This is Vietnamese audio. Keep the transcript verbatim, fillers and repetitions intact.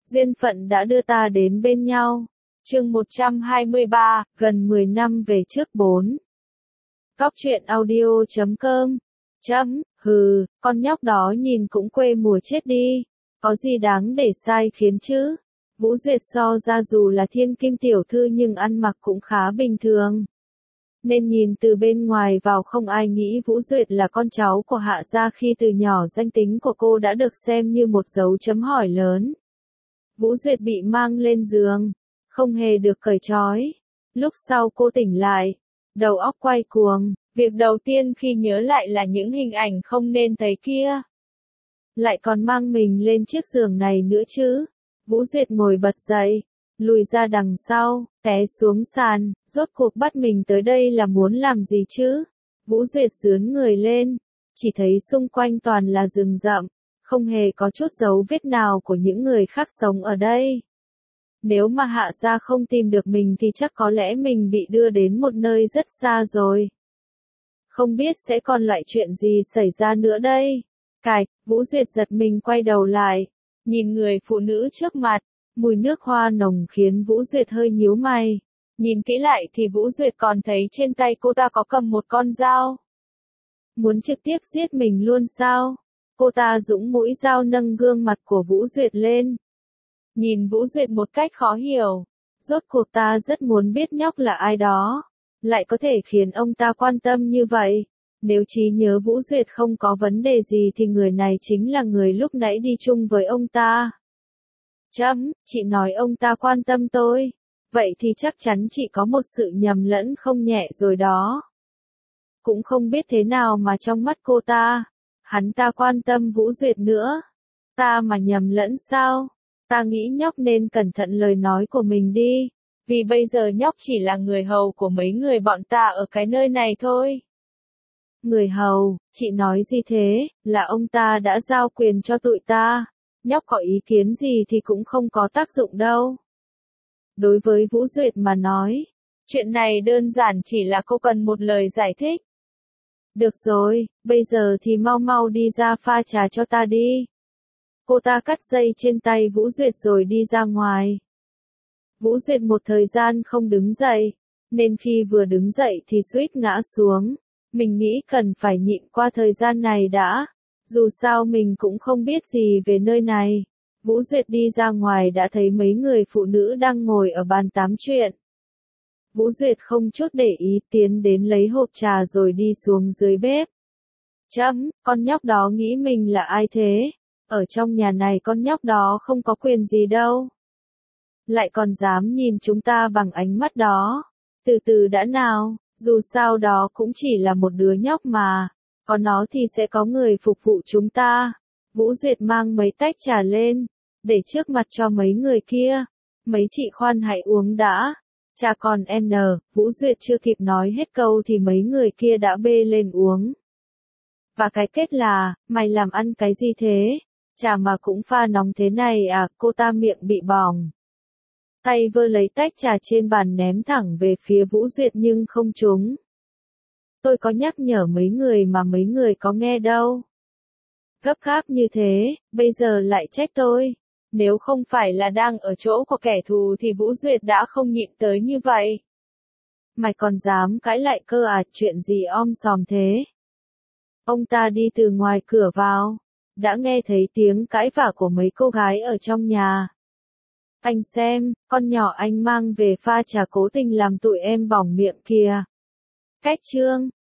Duyên phận đã đưa ta đến bên nhau. Chương một trăm hai mươi ba, gần mười năm về trước bốn. Góc truyện audio chấm com. Chấm, hừ, con nhóc đó nhìn cũng quê mùa chết đi. Có gì đáng để sai khiến chứ? Vũ Duyệt so ra dù là thiên kim tiểu thư nhưng ăn mặc cũng khá bình thường. Nên nhìn từ bên ngoài vào không ai nghĩ Vũ Duyệt là con cháu của Hạ gia khi từ nhỏ danh tính của cô đã được xem như một dấu chấm hỏi lớn. Vũ Duyệt bị mang lên giường, không hề được cởi trói. Lúc sau cô tỉnh lại, đầu óc quay cuồng, việc đầu tiên khi nhớ lại là những hình ảnh không nên thấy kia. Lại còn mang mình lên chiếc giường này nữa chứ. Vũ Duyệt ngồi bật dậy, lùi ra đằng sau, té xuống sàn, rốt cuộc bắt mình tới đây là muốn làm gì chứ? Vũ Duyệt giương người lên, chỉ thấy xung quanh toàn là rừng rậm, không hề có chút dấu vết nào của những người khác sống ở đây. Nếu mà Hạ gia không tìm được mình thì chắc có lẽ mình bị đưa đến một nơi rất xa rồi. Không biết sẽ còn loại chuyện gì xảy ra nữa đây? Cạch, Vũ Duyệt giật mình quay đầu lại, nhìn người phụ nữ trước mặt, mùi nước hoa nồng khiến Vũ Duyệt hơi nhíu mày. Nhìn kỹ lại thì Vũ Duyệt còn thấy trên tay cô ta có cầm một con dao. Muốn trực tiếp giết mình luôn sao? Cô ta dũng mũi dao nâng gương mặt của Vũ Duyệt lên. Nhìn Vũ Duyệt một cách khó hiểu. Rốt cuộc ta rất muốn biết nhóc là ai đó. Lại có thể khiến ông ta quan tâm như vậy. Nếu trí nhớ Vũ Duyệt không có vấn đề gì thì người này chính là người lúc nãy đi chung với ông ta. Chấm, chị nói ông ta quan tâm tôi. Vậy thì chắc chắn chị có một sự nhầm lẫn không nhẹ rồi đó. Cũng không biết thế nào mà trong mắt cô ta, hắn ta quan tâm Vũ Duyệt nữa. Ta mà nhầm lẫn sao? Ta nghĩ nhóc nên cẩn thận lời nói của mình đi. Vì bây giờ nhóc chỉ là người hầu của mấy người bọn ta ở cái nơi này thôi. Người hầu, chị nói gì thế? Là ông ta đã giao quyền cho tụi ta. Nhóc có ý kiến gì thì cũng không có tác dụng đâu. Đối với Vũ Duyệt mà nói, chuyện này đơn giản chỉ là cô cần một lời giải thích. Được rồi, bây giờ thì mau mau đi ra pha trà cho ta đi. Cô ta cắt dây trên tay Vũ Duyệt rồi đi ra ngoài. Vũ Duyệt một thời gian không đứng dậy, nên khi vừa đứng dậy thì suýt ngã xuống. Mình nghĩ cần phải nhịn qua thời gian này đã. Dù sao mình cũng không biết gì về nơi này. Vũ Duyệt đi ra ngoài đã thấy mấy người phụ nữ đang ngồi ở bàn tám chuyện. Vũ Duyệt không chút để ý tiến đến lấy hộp trà rồi đi xuống dưới bếp. Chấm, con nhóc đó nghĩ mình là ai thế? Ở trong nhà này con nhóc đó không có quyền gì đâu. Lại còn dám nhìn chúng ta bằng ánh mắt đó. Từ từ đã nào, dù sao đó cũng chỉ là một đứa nhóc mà. Có nó thì sẽ có người phục vụ chúng ta. Vũ Duyệt mang mấy tách trà lên, để trước mặt cho mấy người kia. Mấy chị khoan hãy uống đã. Trà còn N, Vũ Duyệt chưa kịp nói hết câu thì mấy người kia đã bê lên uống. Và cái kết là, mày làm ăn cái gì thế? Trà mà cũng pha nóng thế này à? Cô ta miệng bị bỏng. Tay vơ lấy tách trà trên bàn ném thẳng về phía Vũ Duyệt nhưng không trúng. Tôi có nhắc nhở mấy người mà mấy người có nghe đâu. Gấp gáp như thế, bây giờ lại trách tôi. Nếu không phải là đang ở chỗ của kẻ thù thì Vũ Duyệt đã không nhịn tới như vậy. Mày còn dám cãi lại cơ à? Chuyện gì om sòm thế? Ông ta đi từ ngoài cửa vào, đã nghe thấy tiếng cãi vã của mấy cô gái ở trong nhà. Anh xem, con nhỏ anh mang về pha trà cố tình làm tụi em bỏng miệng kìa. Cách chương,